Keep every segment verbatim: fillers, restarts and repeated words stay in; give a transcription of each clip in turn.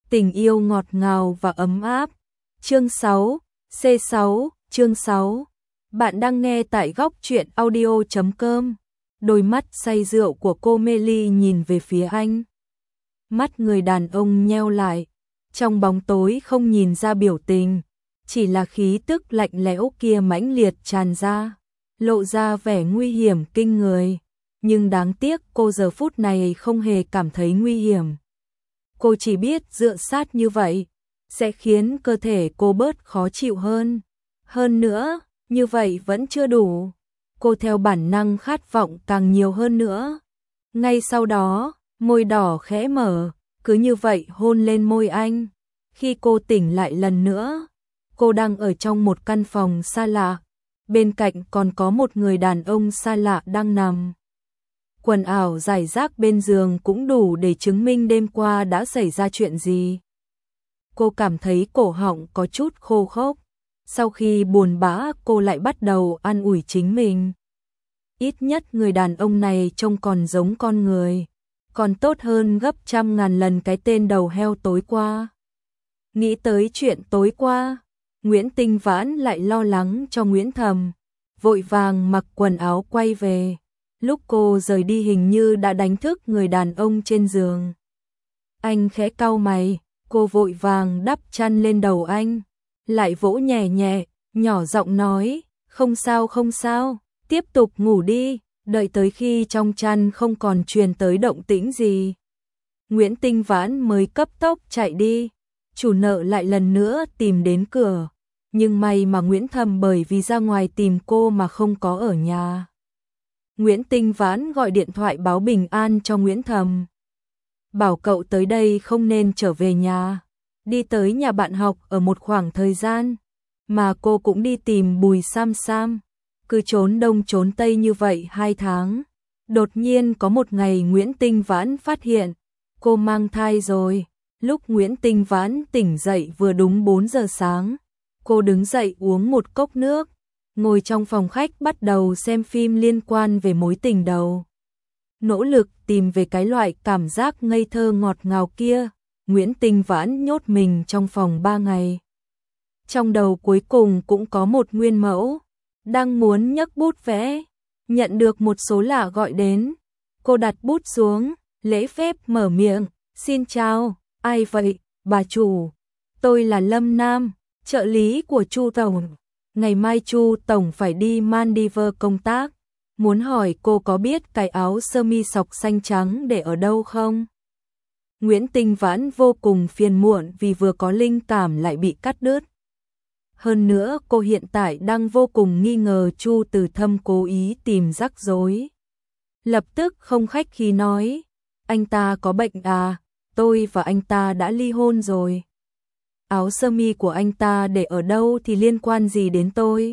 Tình yêu ngọt ngào và ấm áp. Chương sáu, C sáu, chương sáu. Bạn đang nghe tại góc truyện audio chấm com. Đôi mắt say rượu của cô Melly nhìn về phía anh. Mắt người đàn ông nheo lại, trong bóng tối không nhìn ra biểu tình, chỉ là khí tức lạnh lẽo kia mãnh liệt tràn ra, lộ ra vẻ nguy hiểm kinh người. Nhưng đáng tiếc cô giờ phút này không hề cảm thấy nguy hiểm. Cô chỉ biết dựa sát như vậy sẽ khiến cơ thể cô bớt khó chịu hơn. Hơn nữa, như vậy vẫn chưa đủ. Cô theo bản năng khát vọng càng nhiều hơn nữa. Ngay sau đó, môi đỏ khẽ mở, cứ như vậy hôn lên môi anh. Khi cô tỉnh lại lần nữa, cô đang ở trong một căn phòng xa lạ. Bên cạnh còn có một người đàn ông xa lạ đang nằm. Quần áo rải rác bên giường cũng đủ để chứng minh đêm qua đã xảy ra chuyện gì. Cô cảm thấy cổ họng có chút khô khốc. Sau khi buồn bã, cô lại bắt đầu an ủi chính mình. Ít nhất người đàn ông này trông còn giống con người, còn tốt hơn gấp trăm ngàn lần cái tên đầu heo tối qua. Nghĩ tới chuyện tối qua, Nguyễn Tinh Vãn lại lo lắng cho Nguyễn Thầm, vội vàng mặc quần áo quay về. Lúc cô rời đi hình như đã đánh thức người đàn ông trên giường. Anh khẽ cau mày, cô vội vàng đắp chăn lên đầu anh, lại vỗ nhẹ nhẹ, nhỏ giọng nói, không sao không sao, tiếp tục ngủ đi, đợi tới khi trong chăn không còn truyền tới động tĩnh gì. Nguyễn Tinh Vãn mới cấp tốc chạy đi, chủ nợ lại lần nữa tìm đến cửa, nhưng may mà Nguyễn Thầm bởi vì ra ngoài tìm cô mà không có ở nhà. Nguyễn Tinh Vãn gọi điện thoại báo bình an cho Nguyễn Thầm. Bảo cậu tới đây không nên trở về nhà, đi tới nhà bạn học ở một khoảng thời gian, mà cô cũng đi tìm Bùi Sam Sam, cứ trốn đông trốn tây như vậy hai tháng. Đột nhiên có một ngày Nguyễn Tinh Vãn phát hiện, cô mang thai rồi. Lúc Nguyễn Tinh Vãn tỉnh dậy vừa đúng bốn giờ sáng, cô đứng dậy uống một cốc nước, ngồi trong phòng khách bắt đầu xem phim liên quan về mối tình đầu. Nỗ lực tìm về cái loại cảm giác ngây thơ ngọt ngào kia, Nguyễn Tinh Vãn nhốt mình trong phòng ba ngày. Trong đầu cuối cùng cũng có một nguyên mẫu, đang muốn nhấc bút vẽ, nhận được một số lạ gọi đến. Cô đặt bút xuống, lễ phép mở miệng, xin chào, ai vậy, bà chủ, tôi là Lâm Nam, trợ lý của Chu Tổng. Ngày mai Chu Tổng phải đi Maldives công tác, muốn hỏi cô có biết cái áo sơ mi sọc xanh trắng để ở đâu không? Nguyễn Tinh Vãn vô cùng phiền muộn vì vừa có linh cảm lại bị cắt đứt. Hơn nữa cô hiện tại đang vô cùng nghi ngờ Chu Từ Thâm cố ý tìm rắc rối. Lập tức không khách khí nói, anh ta có bệnh à, tôi và anh ta đã ly hôn rồi. Áo sơ mi của anh ta để ở đâu thì liên quan gì đến tôi?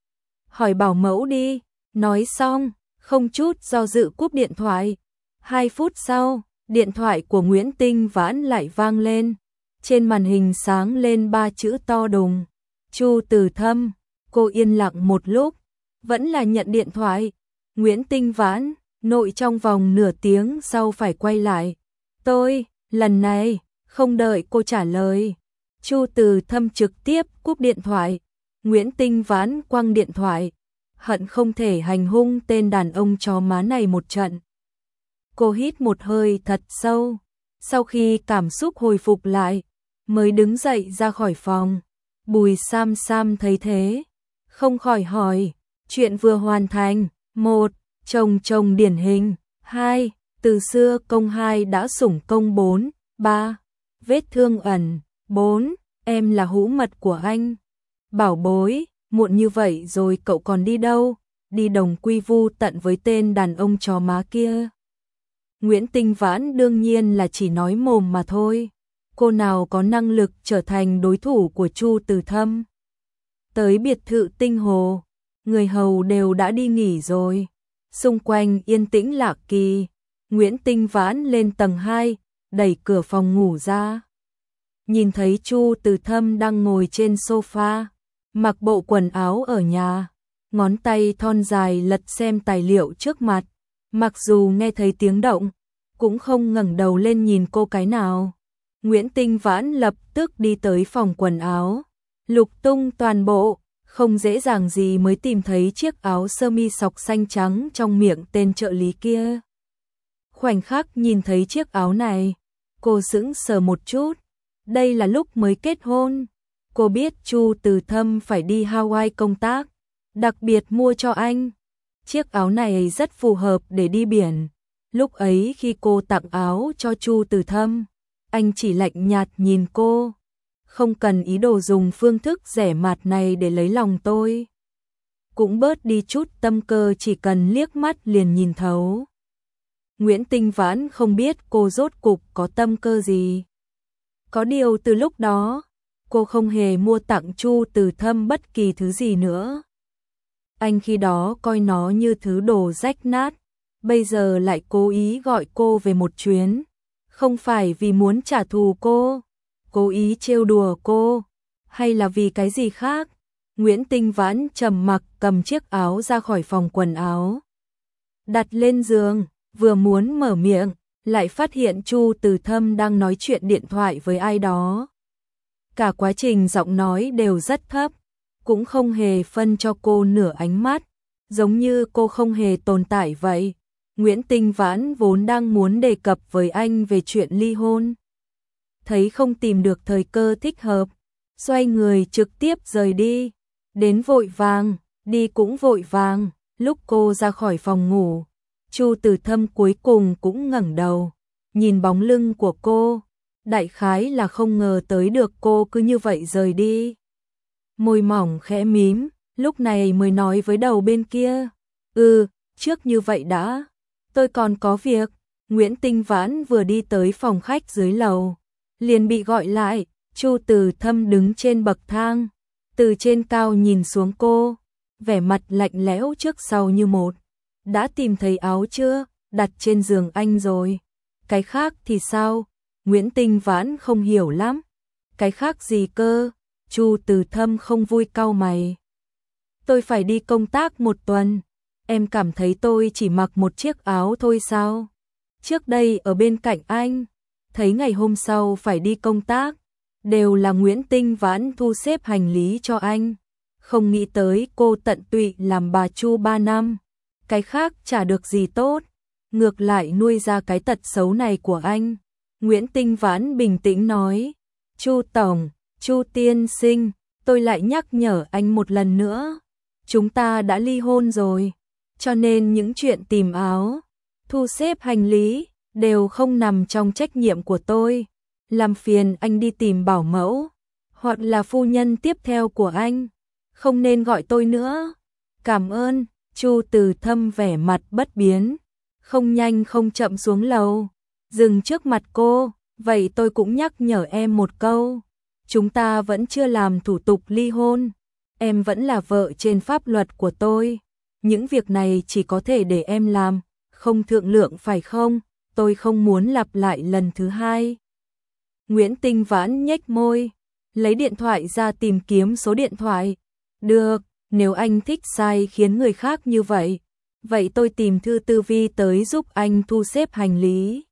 Hỏi bảo mẫu đi. Nói xong, không chút do dự cúp điện thoại. Hai phút sau, điện thoại của Nguyễn Tinh Vãn lại vang lên. Trên màn hình sáng lên ba chữ to đùng, Chu Từ Thâm. Cô yên lặng một lúc, vẫn là nhận điện thoại. Nguyễn Tinh Vãn, nội trong vòng nửa tiếng sau phải quay lại. Tôi, lần này, không đợi cô trả lời. Chu Từ Thâm trực tiếp cúp điện thoại. Nguyễn Tinh Vãn quăng điện thoại, hận không thể hành hung tên đàn ông chó má này một trận. Cô hít một hơi thật sâu, sau khi cảm xúc hồi phục lại, mới đứng dậy ra khỏi phòng. Bùi Sam Sam thấy thế, không khỏi hỏi, chuyện vừa hoàn thành, một, chồng chồng điển hình, hai, từ xưa công hai đã sủng công bốn, ba, vết thương ẩn, bốn, em là hũ mật của anh. Bảo bối, muộn như vậy rồi cậu còn đi đâu? Đi đồng quy vu tận với tên đàn ông chó má kia. Nguyễn Tinh Vãn đương nhiên là chỉ nói mồm mà thôi. Cô nào có năng lực trở thành đối thủ của Chu Từ Thâm. Tới biệt thự Tinh Hồ, người hầu đều đã đi nghỉ rồi. Xung quanh yên tĩnh lạ kỳ. Nguyễn Tinh Vãn lên tầng hai, đẩy cửa phòng ngủ ra. Nhìn thấy Chu Từ Thâm đang ngồi trên sofa, mặc bộ quần áo ở nhà, ngón tay thon dài lật xem tài liệu trước mặt, mặc dù nghe thấy tiếng động, cũng không ngẩng đầu lên nhìn cô cái nào. Nguyễn Tinh Vãn lập tức đi tới phòng quần áo, lục tung toàn bộ, không dễ dàng gì mới tìm thấy chiếc áo sơ mi sọc xanh trắng trong miệng tên trợ lý kia. Khoảnh khắc nhìn thấy chiếc áo này, cô sững sờ một chút, đây là lúc mới kết hôn. Cô biết Chu Từ Thâm phải đi Hawaii công tác, đặc biệt mua cho anh. Chiếc áo này rất phù hợp để đi biển. Lúc ấy khi cô tặng áo cho Chu Từ Thâm, anh chỉ lạnh nhạt nhìn cô. Không cần ý đồ dùng phương thức rẻ mạt này để lấy lòng tôi. Cũng bớt đi chút tâm cơ, chỉ cần liếc mắt liền nhìn thấu. Nguyễn Tinh Vãn không biết cô rốt cục có tâm cơ gì. Có điều từ lúc đó, cô không hề mua tặng Chu Từ Thâm bất kỳ thứ gì nữa. Anh khi đó coi nó như thứ đồ rách nát, bây giờ lại cố ý gọi cô về một chuyến. Không phải vì muốn trả thù cô, cố ý trêu đùa cô, hay là vì cái gì khác. Nguyễn Tinh Vãn trầm mặc cầm chiếc áo ra khỏi phòng quần áo, đặt lên giường, vừa muốn mở miệng, lại phát hiện Chu Từ Thâm đang nói chuyện điện thoại với ai đó. Cả quá trình giọng nói đều rất thấp, cũng không hề phân cho cô nửa ánh mắt, giống như cô không hề tồn tại vậy. Nguyễn Tinh Vãn vốn đang muốn đề cập với anh về chuyện ly hôn. Thấy không tìm được thời cơ thích hợp, xoay người trực tiếp rời đi. Đến vội vàng, đi cũng vội vàng. Lúc cô ra khỏi phòng ngủ, Chu Từ Thâm cuối cùng cũng ngẩng đầu, nhìn bóng lưng của cô. Đại khái là không ngờ tới được cô cứ như vậy rời đi. Môi mỏng khẽ mím, lúc này mới nói với đầu bên kia. Ừ, trước như vậy đã. Tôi còn có việc. Nguyễn Tinh Vãn vừa đi tới phòng khách dưới lầu, liền bị gọi lại. Chu Từ Thâm đứng trên bậc thang, từ trên cao nhìn xuống cô, vẻ mặt lạnh lẽo trước sau như một. Đã tìm thấy áo chưa? Đặt trên giường anh rồi. Cái khác thì sao? Nguyễn Tinh Vãn không hiểu lắm. Cái khác gì cơ? Chu Từ Thâm không vui cau mày. Tôi phải đi công tác một tuần. Em cảm thấy tôi chỉ mặc một chiếc áo thôi sao? Trước đây ở bên cạnh anh, thấy ngày hôm sau phải đi công tác, đều là Nguyễn Tinh Vãn thu xếp hành lý cho anh. Không nghĩ tới cô tận tụy làm bà Chu ba năm. Cái khác chả được gì tốt, ngược lại nuôi ra cái tật xấu này của anh. Nguyễn Tinh Vãn bình tĩnh nói. Chu Tổng, Chu Tiên Sinh, tôi lại nhắc nhở anh một lần nữa. Chúng ta đã ly hôn rồi, cho nên những chuyện tìm áo, thu xếp hành lý, đều không nằm trong trách nhiệm của tôi. Làm phiền anh đi tìm bảo mẫu, hoặc là phu nhân tiếp theo của anh. Không nên gọi tôi nữa. Cảm ơn. Chu Từ Thâm vẻ mặt bất biến, không nhanh không chậm xuống lầu, dừng trước mặt cô. Vậy tôi cũng nhắc nhở em một câu. Chúng ta vẫn chưa làm thủ tục ly hôn. Em vẫn là vợ trên pháp luật của tôi. Những việc này chỉ có thể để em làm, không thượng lượng phải không? Tôi không muốn lặp lại lần thứ hai. Nguyễn Tinh Vãn nhếch môi, lấy điện thoại ra tìm kiếm số điện thoại. Được, nếu anh thích sai khiến người khác như vậy, vậy tôi tìm Thư Tư Vi tới giúp anh thu xếp hành lý.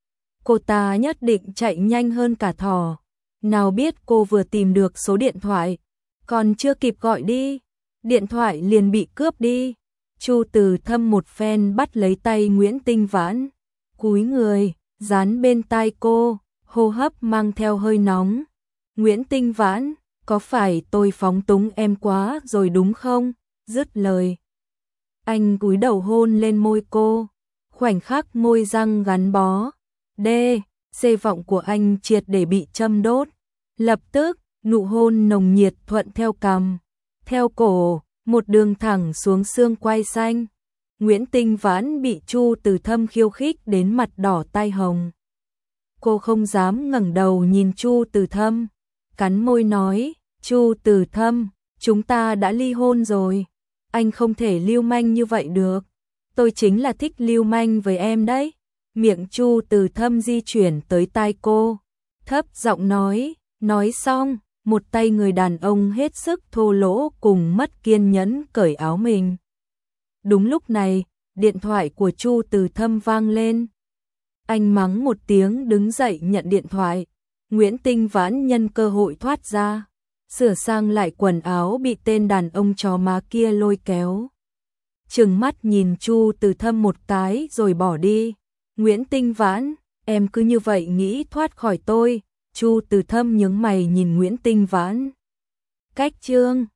Cô ta nhất định chạy nhanh hơn cả thỏ. Nào biết cô vừa tìm được số điện thoại, còn chưa kịp gọi đi, điện thoại liền bị cướp đi. Chu Từ Thâm một phen bắt lấy tay Nguyễn Tinh Vãn, cúi người, dán bên tai cô, hô hấp mang theo hơi nóng. Nguyễn Tinh Vãn, có phải tôi phóng túng em quá rồi đúng không? Dứt lời, anh cúi đầu hôn lên môi cô, khoảnh khắc môi răng gắn bó. Đê, xê vọng của anh triệt để bị châm đốt. Lập tức, nụ hôn nồng nhiệt thuận theo cằm, theo cổ, một đường thẳng xuống xương quai xanh. Nguyễn Tinh Vãn bị Chu Từ Thâm khiêu khích đến mặt đỏ tai hồng. Cô không dám ngẩng đầu nhìn Chu Từ Thâm, cắn môi nói, Chu Từ Thâm, chúng ta đã ly hôn rồi. Anh không thể lưu manh như vậy được. Tôi chính là thích lưu manh với em đấy. Miệng Chu Từ Thâm di chuyển tới tai cô, thấp giọng nói. Nói xong, một tay người đàn ông hết sức thô lỗ cùng mất kiên nhẫn cởi áo mình. Đúng lúc này, điện thoại của Chu Từ Thâm vang lên. Anh mắng một tiếng đứng dậy nhận điện thoại. Nguyễn Tinh Vãn nhân cơ hội thoát ra, sửa sang lại quần áo bị tên đàn ông chó má kia lôi kéo. Trừng mắt nhìn Chu Từ Thâm một cái rồi bỏ đi. Nguyễn Tinh Vãn, em cứ như vậy nghĩ thoát khỏi tôi? Chu Từ Thâm nhướng mày nhìn Nguyễn Tinh Vãn. Cách chương